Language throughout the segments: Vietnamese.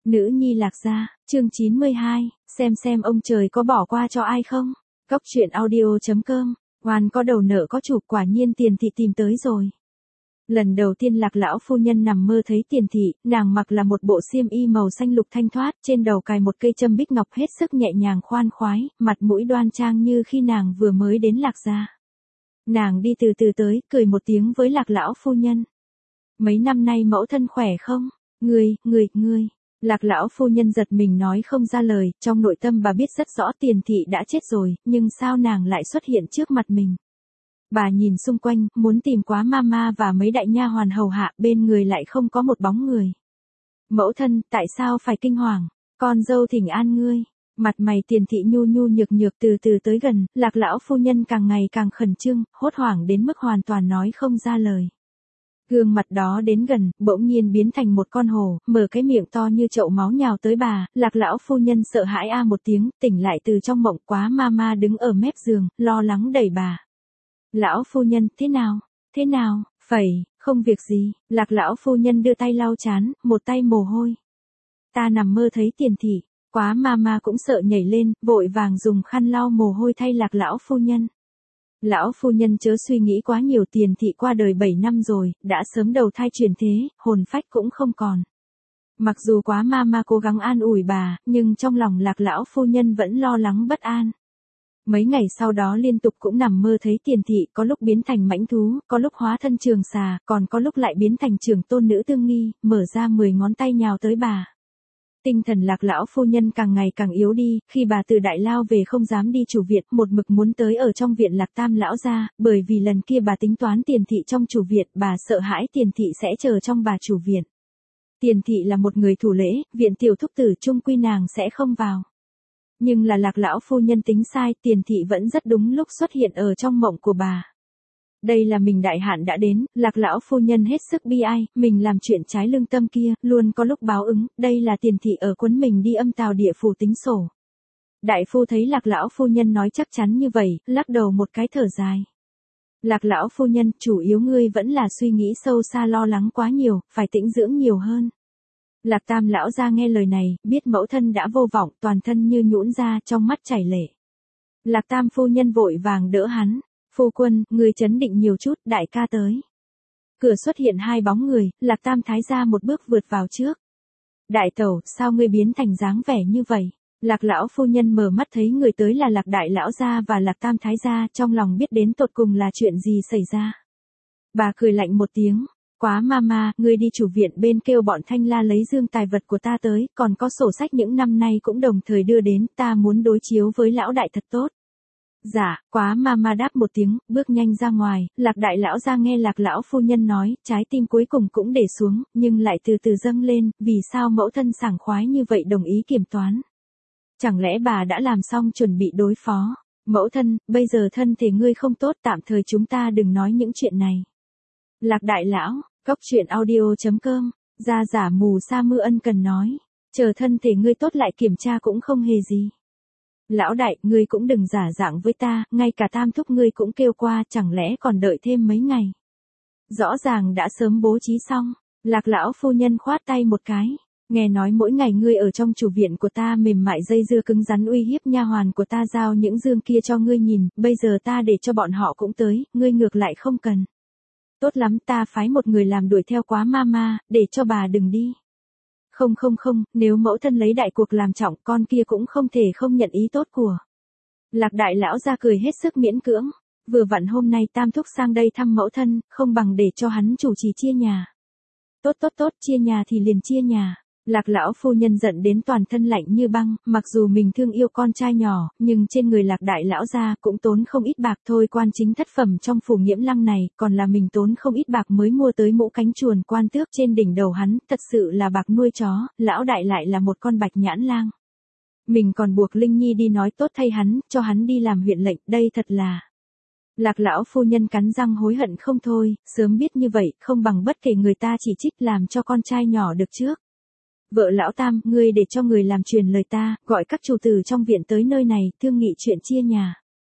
Nữ nhi Lạc Gia, chương 92, xem ông trời có bỏ qua cho ai không? Cốc truyện audio.com, oan có đầu nợ có chủ, quả nhiên Tiền Thị tìm tới rồi. Lần đầu tiên Lạc lão phu nhân nằm mơ thấy Tiền Thị, nàng mặc là một bộ xiêm y màu xanh lục thanh thoát, trên đầu cài một cây châm bích ngọc hết sức nhẹ nhàng khoan khoái, mặt mũi đoan trang như khi nàng vừa mới đến Lạc Gia. Nàng đi từ từ tới, cười một tiếng với Lạc lão phu nhân. Mấy năm nay mẫu thân khỏe không? Ngươi. Lạc lão phu nhân giật mình nói không ra lời, trong nội tâm bà biết rất rõ Tiền Thị đã chết rồi, nhưng sao nàng lại xuất hiện trước mặt mình. Bà nhìn xung quanh, muốn tìm Quá Mama và mấy đại nha hoàn hầu hạ, bên người lại không có một bóng người. Mẫu thân, tại sao phải kinh hoàng? Con dâu thỉnh an ngươi. Mặt mày Tiền Thị nhu nhược từ từ tới gần, Lạc lão phu nhân càng ngày càng khẩn trương, hốt hoảng đến mức hoàn toàn nói không ra lời. Gương mặt đó đến gần, bỗng nhiên biến thành một con hổ, mở cái miệng to như chậu máu nhào tới bà. Lạc lão phu nhân sợ hãi a một tiếng, tỉnh lại từ trong mộng. Quá Mama đứng ở mép giường, lo lắng đẩy bà. Lão phu nhân, thế nào, không việc gì. Lạc lão phu nhân đưa tay lau trán, một tay mồ hôi. Ta nằm mơ thấy Tiền Thị. Quá Mama cũng sợ nhảy lên, vội vàng dùng khăn lau mồ hôi thay Lạc lão phu nhân. Lão phu nhân chớ suy nghĩ quá nhiều, Tiền Thị qua đời 7 năm rồi, đã sớm đầu thai chuyển thế, hồn phách cũng không còn. Mặc dù Quá Mama cố gắng an ủi bà, nhưng trong lòng Lạc lão phu nhân vẫn lo lắng bất an. Mấy ngày sau đó liên tục cũng nằm mơ thấy Tiền Thị, có lúc biến thành mãnh thú, có lúc hóa thân trường xà, còn có lúc lại biến thành trưởng tôn nữ tương nghi, mở ra 10 ngón tay nhào tới bà. Tinh thần Lạc lão phu nhân càng ngày càng yếu đi, khi bà từ đại lao về không dám đi chủ viện, một mực muốn tới ở trong viện Lạc Tam lão gia, bởi vì lần kia bà tính toán Tiền Thị trong chủ viện, bà sợ hãi Tiền Thị sẽ chờ trong bà chủ viện. Tiền Thị là một người thủ lễ, viện tiểu thúc tử chung quy nàng sẽ không vào. Nhưng là Lạc lão phu nhân tính sai, Tiền Thị vẫn rất đúng lúc xuất hiện ở trong mộng của bà. Đây là mình đại hạn đã đến, Lạc lão phu nhân hết sức bi ai, mình làm chuyện trái lương tâm kia, luôn có lúc báo ứng, đây là Tiền Thị ở quấn mình đi âm tào địa phủ tính sổ. Đại phu thấy Lạc lão phu nhân nói chắc chắn như vậy, lắc đầu một cái thở dài. Lạc lão phu nhân, chủ yếu ngươi vẫn là suy nghĩ sâu xa lo lắng quá nhiều, phải tĩnh dưỡng nhiều hơn. Lạc Tam lão gia nghe lời này, biết mẫu thân đã vô vọng, toàn thân như nhũn ra, trong mắt chảy lệ. Lạc Tam phu nhân vội vàng đỡ hắn. Phu quân, người trấn định nhiều chút, đại ca tới. Cửa xuất hiện hai bóng người, Lạc Tam thái gia một bước vượt vào trước. Đại tẩu, sao ngươi biến thành dáng vẻ như vậy? Lạc lão phu nhân mở mắt thấy người tới là Lạc đại lão gia và Lạc Tam thái gia, trong lòng biết đến tột cùng là chuyện gì xảy ra. Bà cười lạnh một tiếng. Quá Mama, ngươi đi chủ viện bên kêu bọn Thanh La lấy dương tài vật của ta tới, còn có sổ sách những năm nay cũng đồng thời đưa đến, ta muốn đối chiếu với lão đại thật tốt. Dạ, Quá Mama đáp một tiếng, bước nhanh ra ngoài. Lạc đại lão ra nghe Lạc lão phu nhân nói, trái tim cuối cùng cũng để xuống, nhưng lại từ từ dâng lên, vì sao mẫu thân sảng khoái như vậy đồng ý kiểm toán? Chẳng lẽ bà đã làm xong chuẩn bị đối phó? Mẫu thân, bây giờ thân thể ngươi không tốt, tạm thời chúng ta đừng nói những chuyện này. Lạc đại lão, cốc truyện audio.com, ra giả mù sa mưa ân cần nói, chờ thân thể ngươi tốt lại kiểm tra cũng không hề gì. Lão đại, ngươi cũng đừng giả dạng với ta, ngay cả Tam thúc ngươi cũng kêu qua, chẳng lẽ còn đợi thêm mấy ngày. Rõ ràng đã sớm bố trí xong. Lạc lão phu nhân khoát tay một cái. Nghe nói mỗi ngày ngươi ở trong chủ viện của ta mềm mại dây dưa cứng rắn uy hiếp nha hoàn của ta giao những dương kia cho ngươi nhìn, bây giờ ta để cho bọn họ cũng tới, ngươi ngược lại không cần. Tốt lắm, ta phái một người làm đuổi theo Quá Mama, để cho bà đừng đi. Không, nếu mẫu thân lấy đại cuộc làm trọng, con kia cũng không thể không nhận ý tốt của. Lạc đại lão ra cười hết sức miễn cưỡng. Vừa vặn hôm nay Tam thúc sang đây thăm mẫu thân, không bằng để cho hắn chủ trì chia nhà. Tốt, chia nhà thì liền chia nhà. Lạc lão phu nhân giận đến toàn thân lạnh như băng, mặc dù mình thương yêu con trai nhỏ, nhưng trên người Lạc đại lão gia cũng tốn không ít bạc thôi. Quan chính thất phẩm trong phủ Nghiễm Lăng này, còn là mình tốn không ít bạc mới mua tới mũ cánh chuồn quan tước trên đỉnh đầu hắn, thật sự là bạc nuôi chó, lão đại lại là một con bạch nhãn lang. Mình còn buộc Linh Nhi đi nói tốt thay hắn, cho hắn đi làm huyện lệnh, đây thật là... Lạc lão phu nhân cắn răng hối hận không thôi, sớm biết như vậy, không bằng bất kể người ta chỉ trích làm cho con trai nhỏ được trước. Vợ lão Tam, ngươi để cho người làm truyền lời ta, gọi các chủ tử trong viện tới nơi này, thương nghị chuyện chia nhà.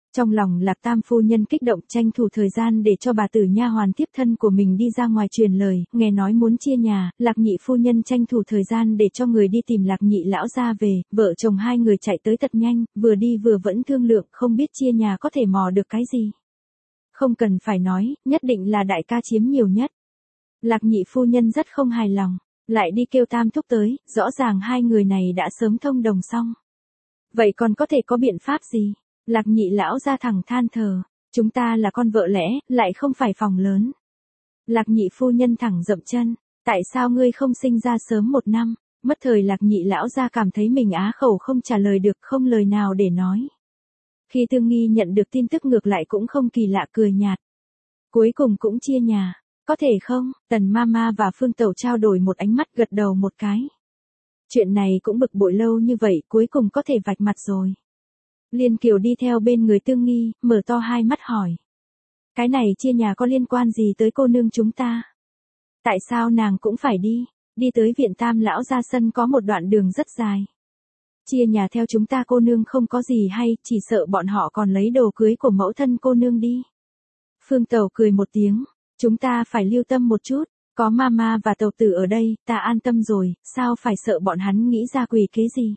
Trong lòng Lạc Tam phu nhân kích động tranh thủ thời gian để cho bà tử nha hoàn tiếp thân của mình đi ra ngoài truyền lời, nghe nói muốn chia nhà, Lạc Nhị phu nhân tranh thủ thời gian để cho người đi tìm Lạc Nhị lão gia về, vợ chồng hai người chạy tới thật nhanh, vừa đi vừa vẫn thương lượng không biết chia nhà có thể mò được cái gì. Không cần phải nói, nhất định là đại ca chiếm nhiều nhất. Lạc Nhị phu nhân rất không hài lòng, lại đi kêu Tam thúc tới, rõ ràng hai người này đã sớm thông đồng xong. Vậy còn có thể có biện pháp gì? Lạc Nhị lão ra thẳng than thở, chúng ta là con vợ lẽ, lại không phải phòng lớn. Lạc Nhị phu nhân thẳng dậm chân, tại sao ngươi không sinh ra sớm 1 năm? Mất thời Lạc Nhị lão ra cảm thấy mình á khẩu không trả lời được, không lời nào để nói. Khi Tương Nghi nhận được tin tức ngược lại cũng không kỳ lạ, cười nhạt. Cuối cùng cũng chia nhà, có thể không? Tần Mama và Phương Tẩu trao đổi một ánh mắt, gật đầu một cái. Chuyện này cũng bực bội lâu như vậy, cuối cùng có thể vạch mặt rồi. Liên Kiều đi theo bên người Tương Nghi, mở to hai mắt hỏi. Cái này chia nhà có liên quan gì tới cô nương chúng ta? Tại sao nàng cũng phải đi? Đi tới viện Tam lão ra sân có một đoạn đường rất dài. Chia nhà theo chúng ta cô nương không có gì hay, chỉ sợ bọn họ còn lấy đồ cưới của mẫu thân cô nương đi. Phương Tẩu cười một tiếng, chúng ta phải lưu tâm một chút, có Mama và Tẩu tử ở đây, ta an tâm rồi, sao phải sợ bọn hắn nghĩ ra quỷ kế gì.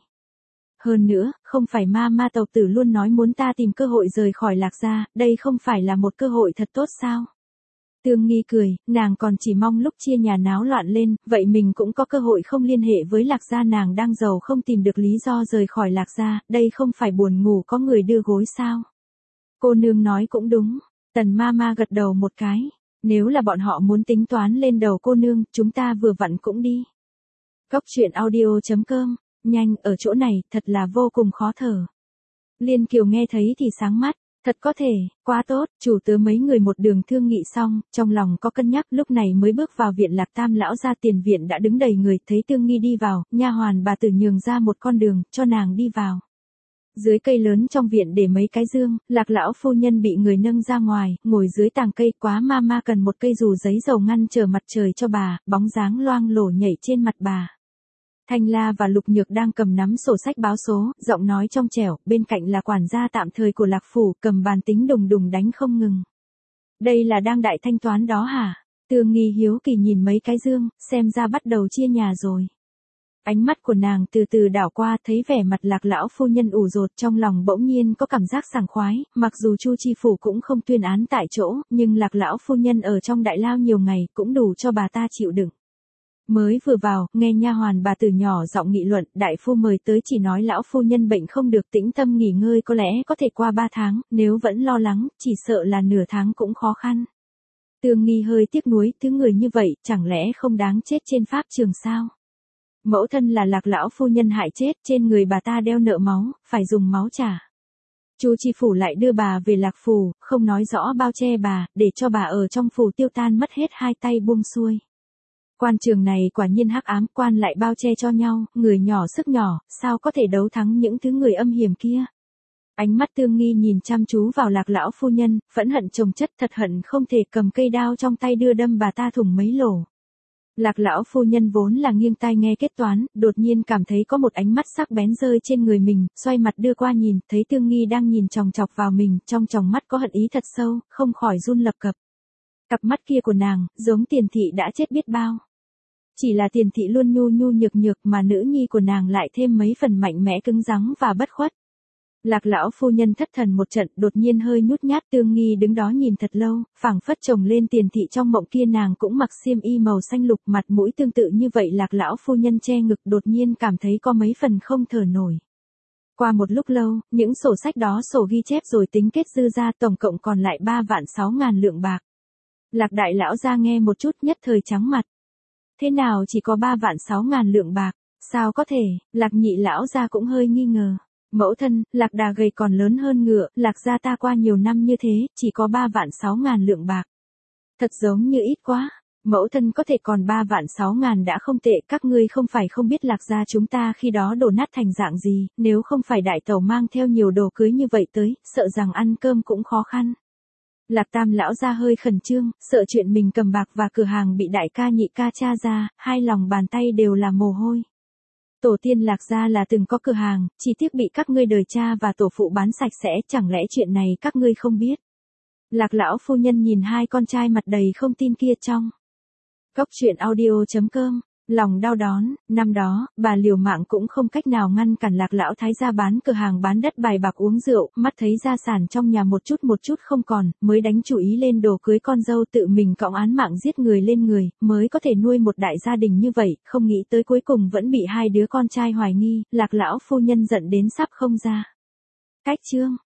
Hơn nữa, không phải Mama Tẩu tử luôn nói muốn ta tìm cơ hội rời khỏi Lạc gia, đây không phải là một cơ hội thật tốt sao? Tương Nghi cười, nàng còn chỉ mong lúc chia nhà náo loạn lên, vậy mình cũng có cơ hội không liên hệ với Lạc gia, nàng đang giàu không tìm được lý do rời khỏi Lạc gia, đây không phải buồn ngủ có người đưa gối sao? Cô nương nói cũng đúng, Tần Mama gật đầu một cái, nếu là bọn họ muốn tính toán lên đầu cô nương, chúng ta vừa vặn cũng đi. Cốc truyện audio.com, nhanh, ở chỗ này, thật là vô cùng khó thở. Liên Kiều nghe thấy thì sáng mắt. Thật có thể, quá tốt, chủ tớ mấy người một đường thương nghị xong, trong lòng có cân nhắc, lúc này mới bước vào viện Lạc Tam lão ra, tiền viện đã đứng đầy người, thấy Tương Nghi đi vào, nha hoàn bà tử nhường ra một con đường, cho nàng đi vào. Dưới cây lớn trong viện để mấy cái dương, Lạc lão phu nhân bị người nâng ra ngoài, ngồi dưới tàng cây, quá Mama cần một cây dù giấy dầu ngăn trở mặt trời cho bà, bóng dáng loang lổ nhảy trên mặt bà. Thanh La và Lục Nhược đang cầm nắm sổ sách báo số, giọng nói trong trẻo, bên cạnh là quản gia tạm thời của Lạc phủ, cầm bàn tính đùng đùng đánh không ngừng. Đây là đang đại thanh toán đó hả? Tương Nghi hiếu kỳ nhìn mấy cái dương, xem ra bắt đầu chia nhà rồi. Ánh mắt của nàng từ từ đảo qua, thấy vẻ mặt Lạc lão phu nhân ủ rột, trong lòng bỗng nhiên có cảm giác sảng khoái, mặc dù Chu Chi phủ cũng không tuyên án tại chỗ, nhưng Lạc lão phu nhân ở trong đại lao nhiều ngày, cũng đủ cho bà ta chịu đựng. Mới vừa vào, nghe nha hoàn bà tử nhỏ giọng nghị luận, đại phu mời tới chỉ nói lão phu nhân bệnh không được, tĩnh tâm nghỉ ngơi, có lẽ có thể qua 3 tháng, nếu vẫn lo lắng, chỉ sợ là nửa tháng cũng khó khăn. Tương Nghi hơi tiếc nuối, thứ người như vậy, chẳng lẽ không đáng chết trên pháp trường sao? Mẫu thân là Lạc lão phu nhân hại chết, trên người bà ta đeo nợ máu, phải dùng máu trả. Chu Chi phủ lại đưa bà về Lạc phủ, không nói rõ bao che bà, để cho bà ở trong phủ tiêu tan mất hết, hai tay buông xuôi. Quan trường này quả nhiên hắc ám, quan lại bao che cho nhau, người nhỏ sức nhỏ, sao có thể đấu thắng những thứ người âm hiểm kia. Ánh mắt Tương Nghi nhìn chăm chú vào Lạc lão phu nhân, phẫn hận chồng chất, thật hận không thể cầm cây đao trong tay đưa đâm bà ta thủng mấy lỗ. Lạc lão phu nhân vốn là nghiêng tai nghe kết toán, đột nhiên cảm thấy có một ánh mắt sắc bén rơi trên người mình, xoay mặt đưa qua nhìn, thấy Tương Nghi đang nhìn chòng chọc vào mình, trong tròng mắt có hận ý thật sâu, không khỏi run lập cập. Cặp mắt kia của nàng, giống Tiền thị đã chết biết bao. Chỉ là Tiền thị luôn nhu nhu nhược nhược, mà nữ nhi của nàng lại thêm mấy phần mạnh mẽ cứng rắn và bất khuất. Lạc lão phu nhân thất thần một trận, đột nhiên hơi nhút nhát. Tương Nghi đứng đó nhìn thật lâu, phảng phất chồng lên Tiền thị trong mộng kia, nàng cũng mặc xiêm y màu xanh lục, mặt mũi tương tự như vậy. Lạc lão phu nhân che ngực, đột nhiên cảm thấy có mấy phần không thở nổi. Qua một lúc lâu, những sổ sách đó sổ ghi chép rồi tính kết dư ra, tổng cộng còn lại 3.600.000 lượng bạc. Lạc đại lão ra nghe một chút, nhất thời trắng mặt. Thế nào chỉ có 3.600.000 lượng bạc, sao có thể? Lạc nhị lão ra cũng hơi nghi ngờ. Mẫu thân, Lạc đà gầy còn lớn hơn ngựa, Lạc gia ta qua nhiều năm như thế, chỉ có 3.600.000 lượng bạc. Thật giống như ít quá. Mẫu thân có thể còn 3.600.000 đã không tệ, các ngươi không phải không biết Lạc gia chúng ta khi đó đổ nát thành dạng gì, nếu không phải đại tẩu mang theo nhiều đồ cưới như vậy tới, sợ rằng ăn cơm cũng khó khăn. Lạc tam lão ra hơi khẩn trương, sợ chuyện mình cầm bạc và cửa hàng bị đại ca nhị ca tra ra, hai lòng bàn tay đều là mồ hôi. Tổ tiên Lạc gia là từng có cửa hàng, chỉ tiếc bị các ngươi đời cha và tổ phụ bán sạch sẽ, chẳng lẽ chuyện này các ngươi không biết. Lạc lão phu nhân nhìn hai con trai mặt đầy không tin kia trong. Cốc truyện audio.com, lòng đau đớn, năm đó, bà liều mạng cũng không cách nào ngăn cản Lạc lão thái gia bán cửa hàng bán đất bài bạc uống rượu, mắt thấy gia sản trong nhà một chút không còn, mới đánh chủ ý lên đồ cưới con dâu tự mình cõng án mạng giết người lên người, mới có thể nuôi một đại gia đình như vậy, không nghĩ tới cuối cùng vẫn bị hai đứa con trai hoài nghi, Lạc lão phu nhân giận đến sắp không ra. Cách chương